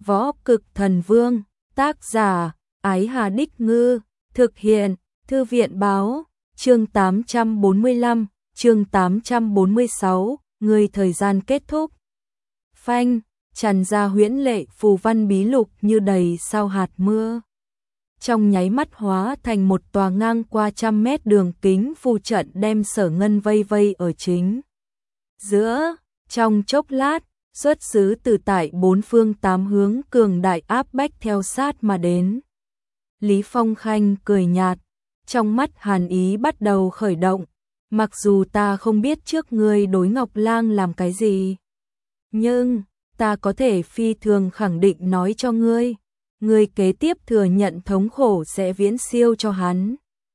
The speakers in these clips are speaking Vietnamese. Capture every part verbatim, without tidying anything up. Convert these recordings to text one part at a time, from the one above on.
Võ Cực Thần Vương, tác giả, Ái Hà Đích Ngư, thực hiện, Thư viện Báo, chương tám trăm bốn mươi lăm, chương tám trăm bốn mươi sáu, người thời gian kết thúc. Phanh, tràn ra huyễn lệ phù văn bí lục như đầy sao hạt mưa. Trong nháy mắt hóa thành một tòa ngang qua trăm mét đường kính phù trận đem Sở Ngân vây vây ở chính giữa. Trong chốc lát, xuất xứ từ tại bốn phương tám hướng cường đại áp bách theo sát mà đến. Lý Phong Khanh cười nhạt, trong mắt hàn ý bắt đầu khởi động. Mặc dù ta không biết trước ngươi đối Ngọc Lang làm cái gì, nhưng ta có thể phi thường khẳng định nói cho ngươi, ngươi kế tiếp thừa nhận thống khổ sẽ viễn siêu cho hắn.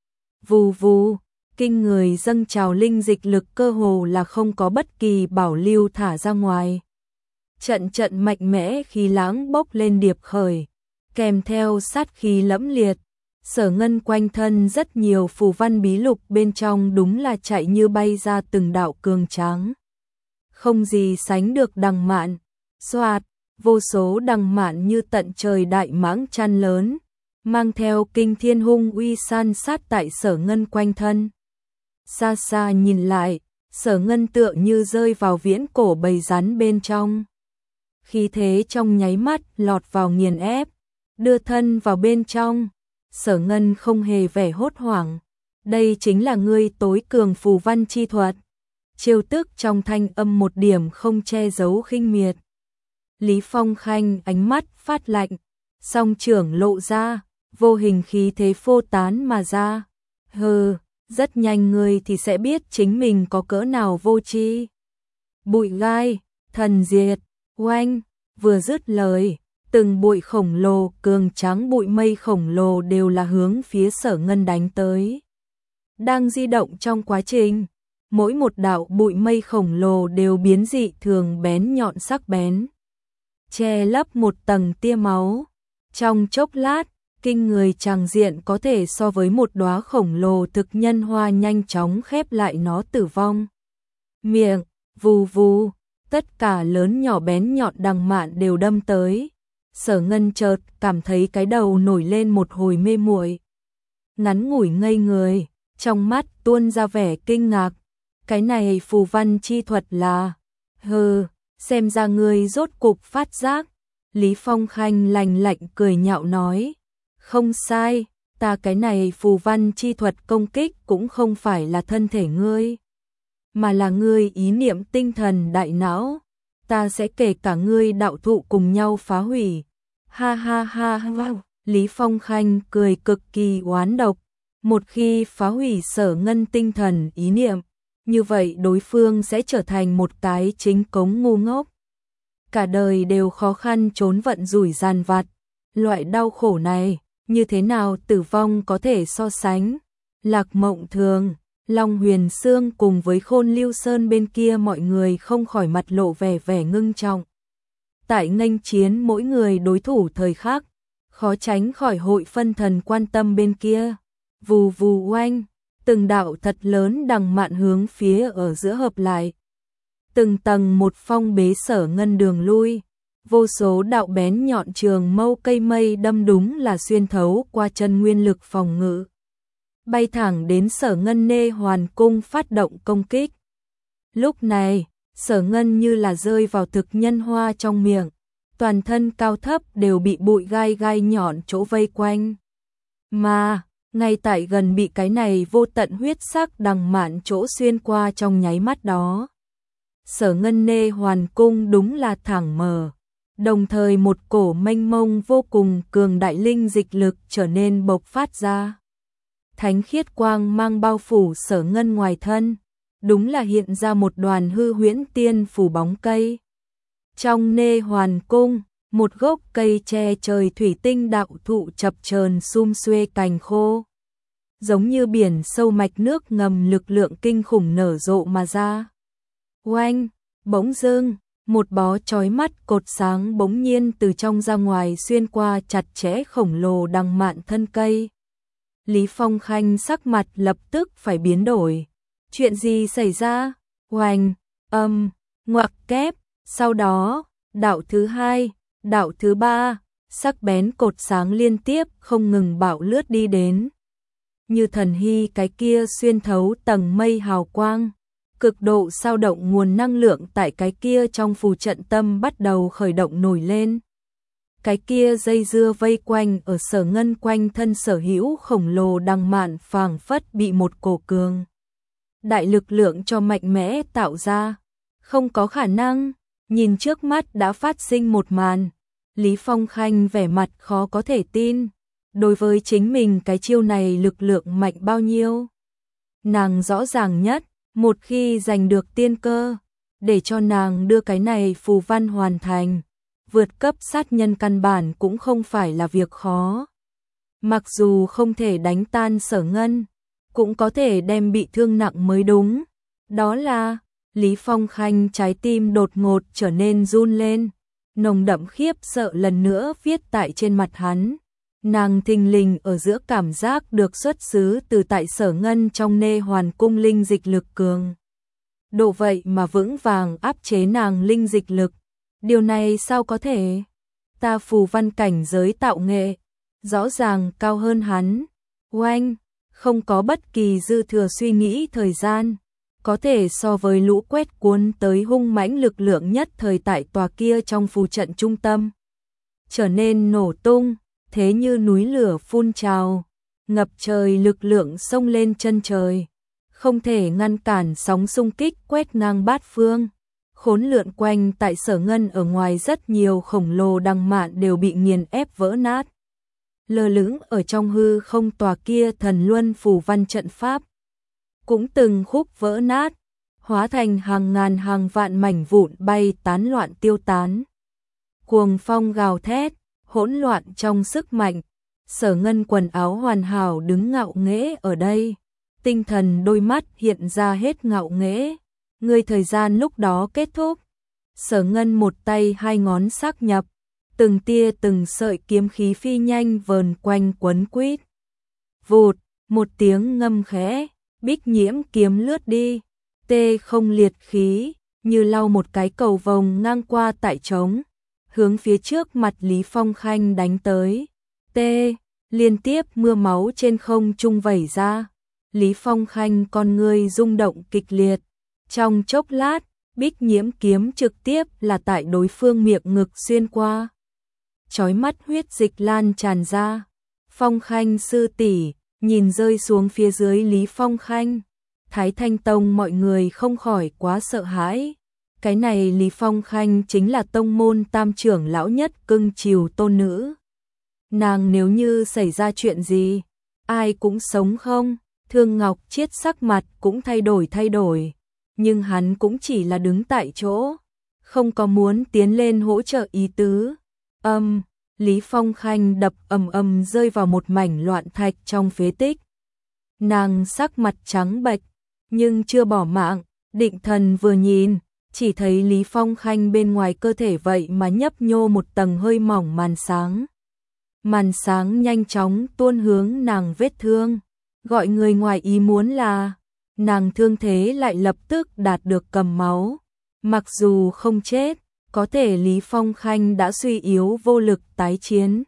Vù vù, kinh người dâng trào linh dịch lực cơ hồ là không có bất kỳ bảo lưu thả ra ngoài. Trận trận mạnh mẽ khí lãng bốc lên điệp khởi, kèm theo sát khí lẫm liệt. Sở Ngân quanh thân rất nhiều phù văn bí lục bên trong đúng là chạy như bay ra từng đạo cường tráng. Không gì sánh được đằng mạn, xoạt, vô số đằng mạn như tận trời đại mãng chăn lớn, mang theo kinh thiên hung uy san sát tại Sở Ngân quanh thân. Xa xa nhìn lại, Sở Ngân tựa như rơi vào viễn cổ bầy rắn bên trong. Khí thế trong nháy mắt lọt vào nghiền ép, đưa thân vào bên trong. Sở Ngân không hề vẻ hốt hoảng, đây chính là ngươi tối cường phù văn chi thuật. Chiêu tức trong thanh âm một điểm không che giấu khinh miệt. Lý Phong Khanh ánh mắt phát lạnh, song trưởng lộ ra, vô hình khí thế phô tán mà ra. Hừ, rất nhanh ngươi thì sẽ biết chính mình có cỡ nào vô tri. Bụi gai, thần diệt, oanh, vừa dứt lời, từng bụi khổng lồ cường tráng bụi mây khổng lồ đều là hướng phía Sở Ngân đánh tới. Đang di động trong quá trình, mỗi một đạo bụi mây khổng lồ đều biến dị thường bén nhọn sắc bén, che lấp một tầng tia máu. Trong chốc lát, kinh người tràng diện có thể so với một đóa khổng lồ thực nhân hoa nhanh chóng khép lại nó tử vong. Miệng, vù vù, tất cả lớn nhỏ bén nhọn đằng mạn đều đâm tới. Sở Ngân chợt cảm thấy cái đầu nổi lên một hồi mê muội, ngắn ngủi ngây người, trong mắt tuôn ra vẻ kinh ngạc. Cái này phù văn chi thuật là? Hừ, xem ra ngươi rốt cục phát giác. Lý Phong Khanh lành lạnh cười nhạo nói, không sai, ta cái này phù văn chi thuật công kích cũng không phải là thân thể ngươi, mà là ngươi ý niệm tinh thần đại não. Ta sẽ kể cả ngươi đạo thụ cùng nhau phá hủy. Ha ha ha ha. Lý Phong Khanh cười cực kỳ oán độc. Một khi phá hủy Sở Ngân tinh thần ý niệm, như vậy đối phương sẽ trở thành một cái chính cống ngu ngốc, cả đời đều khó khăn trốn vận rủi giàn vặt. Loại đau khổ này, như thế nào tử vong có thể so sánh. Lạc Mộng Thường, Long Huyền Sương cùng với Khôn Lưu Sơn bên kia mọi người không khỏi mặt lộ vẻ vẻ ngưng trọng. Tại nghênh chiến mỗi người đối thủ thời khắc, khó tránh khỏi hội phân thần quan tâm bên kia. Vù vù oanh, từng đạo thật lớn đằng mạn hướng phía ở giữa hợp lại. Từng tầng một phong bế Sở Ngân đường lui. Vô số đạo bén nhọn trường mâu cây mây đâm đúng là xuyên thấu qua chân nguyên lực phòng ngự, bay thẳng đến Sở Ngân nê hoàn cung phát động công kích. Lúc này, Sở Ngân như là rơi vào thực nhân hoa trong miệng, toàn thân cao thấp đều bị bụi gai gai nhọn chỗ vây quanh. Mà, ngay tại gần bị cái này vô tận huyết sắc đằng mạn chỗ xuyên qua trong nháy mắt đó, Sở Ngân nê hoàn cung đúng là thẳng mở. Đồng thời một cổ mênh mông vô cùng cường đại linh dịch lực trở nên bộc phát ra. Thánh khiết quang mang bao phủ Sở Ngân ngoài thân, đúng là hiện ra một đoàn hư huyễn tiên phủ bóng cây. Trong nê hoàn cung, một gốc cây che trời thủy tinh đạo thụ chập chờn sum xuê cành khô, giống như biển sâu mạch nước ngầm lực lượng kinh khủng nở rộ mà ra. Oanh, bỗng dưng, một bó chói mắt cột sáng bỗng nhiên từ trong ra ngoài xuyên qua chặt chẽ khổng lồ đằng mạn thân cây. Lý Phong Khanh sắc mặt lập tức phải biến đổi. Chuyện gì xảy ra? Oanh, âm, ngoặc kép, sau đó, đạo thứ hai, Đạo thứ ba, sắc bén cột sáng liên tiếp không ngừng bạo lướt đi đến. Như thần hy cái kia xuyên thấu tầng mây hào quang, cực độ sao động nguồn năng lượng tại cái kia trong phù trận tâm bắt đầu khởi động nổi lên. Cái kia dây dưa vây quanh ở Sở Ngân quanh thân sở hữu khổng lồ đằng mạn phảng phất bị một cổ cường đại lực lượng cho mạnh mẽ tạo ra. Không có khả năng, nhìn trước mắt đã phát sinh một màn. Lý Phong Khanh vẻ mặt khó có thể tin. Đối với chính mình cái chiêu này lực lượng mạnh bao nhiêu. Nàng rõ ràng nhất, một khi giành được tiên cơ, để cho nàng đưa cái này phù văn hoàn thành, vượt cấp sát nhân căn bản cũng không phải là việc khó. Mặc dù không thể đánh tan Sở Ngân, cũng có thể đem bị thương nặng mới đúng. Đó là, Lý Phong Khanh trái tim đột ngột trở nên run lên, nồng đậm khiếp sợ lần nữa viết tại trên mặt hắn. Nàng thình lình ở giữa cảm giác được xuất xứ từ tại Sở Ngân trong nê hoàn cung linh dịch lực cường. Độ vậy mà vững vàng áp chế nàng linh dịch lực. Điều này sao có thể? Ta phù văn cảnh giới tạo nghệ, rõ ràng cao hơn hắn. Oanh, không có bất kỳ dư thừa suy nghĩ thời gian. Có thể so với lũ quét cuốn tới hung mãnh lực lượng nhất thời tại tòa kia trong phù trận trung tâm. Trở nên nổ tung, thế như núi lửa phun trào, ngập trời lực lượng xông lên chân trời. Không thể ngăn cản sóng xung kích quét ngang bát phương. Khốn lượn quanh tại Sở Ngân ở ngoài rất nhiều khổng lồ đằng mạn đều bị nghiền ép vỡ nát. Lơ lửng ở trong hư không tòa kia thần luân phù văn trận pháp. Cũng từng khúc vỡ nát, hóa thành hàng ngàn hàng vạn mảnh vụn bay tán loạn tiêu tán. Cuồng phong gào thét, hỗn loạn trong sức mạnh. Sở Ngân quần áo hoàn hảo đứng ngạo nghễ ở đây. Tinh thần đôi mắt hiện ra hết ngạo nghễ. Người thời gian lúc đó kết thúc. Sở Ngân một tay hai ngón xác nhập. Từng tia từng sợi kiếm khí phi nhanh vờn quanh quấn quýt. Vụt, một tiếng ngâm khẽ. Bích nhiễm kiếm lướt đi. Tê không liệt khí, như lau một cái cầu vồng ngang qua tại trống. Hướng phía trước mặt Lý Phong Khanh đánh tới. Tê, liên tiếp mưa máu trên không trung vẩy ra. Lý Phong Khanh con người rung động kịch liệt. Trong chốc lát, bích nhiễm kiếm trực tiếp là tại đối phương miệng ngực xuyên qua. Chói mắt huyết dịch lan tràn ra. Phong Khanh sư tỷ nhìn rơi xuống phía dưới Lý Phong Khanh. Thái Thanh Tông mọi người không khỏi quá sợ hãi. Cái này Lý Phong Khanh chính là tông môn tam trưởng lão nhất cưng chiều tôn nữ. Nàng nếu như xảy ra chuyện gì, ai cũng sống không? Thương Ngọc Chiết sắc mặt cũng thay đổi thay đổi. Nhưng hắn cũng chỉ là đứng tại chỗ, không có muốn tiến lên hỗ trợ ý tứ. Âm, Lý Phong Khanh đập ầm ầm rơi vào một mảnh loạn thạch trong phế tích. Nàng sắc mặt trắng bệch, nhưng chưa bỏ mạng, định thần vừa nhìn, chỉ thấy Lý Phong Khanh bên ngoài cơ thể vậy mà nhấp nhô một tầng hơi mỏng màn sáng. Màn sáng nhanh chóng tuôn hướng nàng vết thương, gọi người ngoài ý muốn là nàng thương thế lại lập tức đạt được cầm máu. Mặc dù không chết, có thể Lý Phong Khanh đã suy yếu vô lực tái chiến.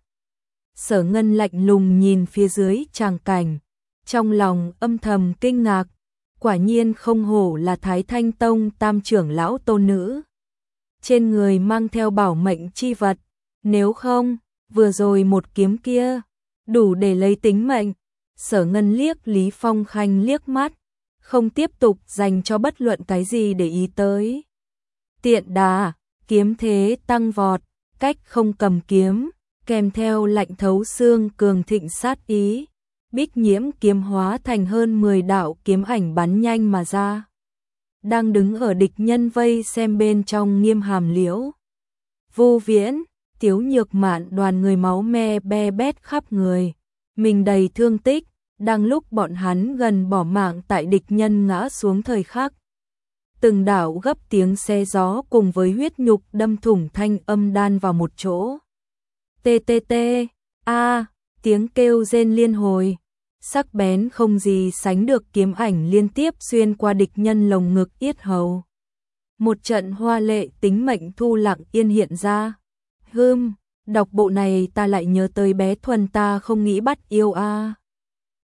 Sở Ngân lạnh lùng nhìn phía dưới tràng cảnh, trong lòng âm thầm kinh ngạc, quả nhiên không hổ là Thái Thanh Tông tam trưởng lão tôn nữ. Trên người mang theo bảo mệnh chi vật, nếu không, vừa rồi một kiếm kia, đủ để lấy tính mệnh. Sở Ngân liếc Lý Phong Khanh liếc mắt, không tiếp tục dành cho bất luận cái gì để ý tới. Tiện đà, kiếm thế tăng vọt, cách không cầm kiếm, kèm theo lạnh thấu xương cường thịnh sát ý. Bích nhiễm kiếm hóa thành hơn mười đạo kiếm ảnh bắn nhanh mà ra. Đang đứng ở địch nhân vây xem bên trong Nghiêm Hàm Liễu, Vô Viễn, Tiếu Nhược Mạn đoàn người máu me be bét khắp người. Mình đầy thương tích, đang lúc bọn hắn gần bỏ mạng tại địch nhân ngã xuống thời khắc. Từng đạo gấp tiếng xe gió cùng với huyết nhục đâm thủng thanh âm đan vào một chỗ. Tê tê tê, a, tiếng kêu rên liên hồi, sắc bén không gì sánh được kiếm ảnh liên tiếp xuyên qua địch nhân lồng ngực yết hầu. Một trận hoa lệ tính mệnh thu lặng yên hiện ra. Hưm, đọc bộ này ta lại nhớ tới bé Thuần ta không nghĩ bắt yêu a.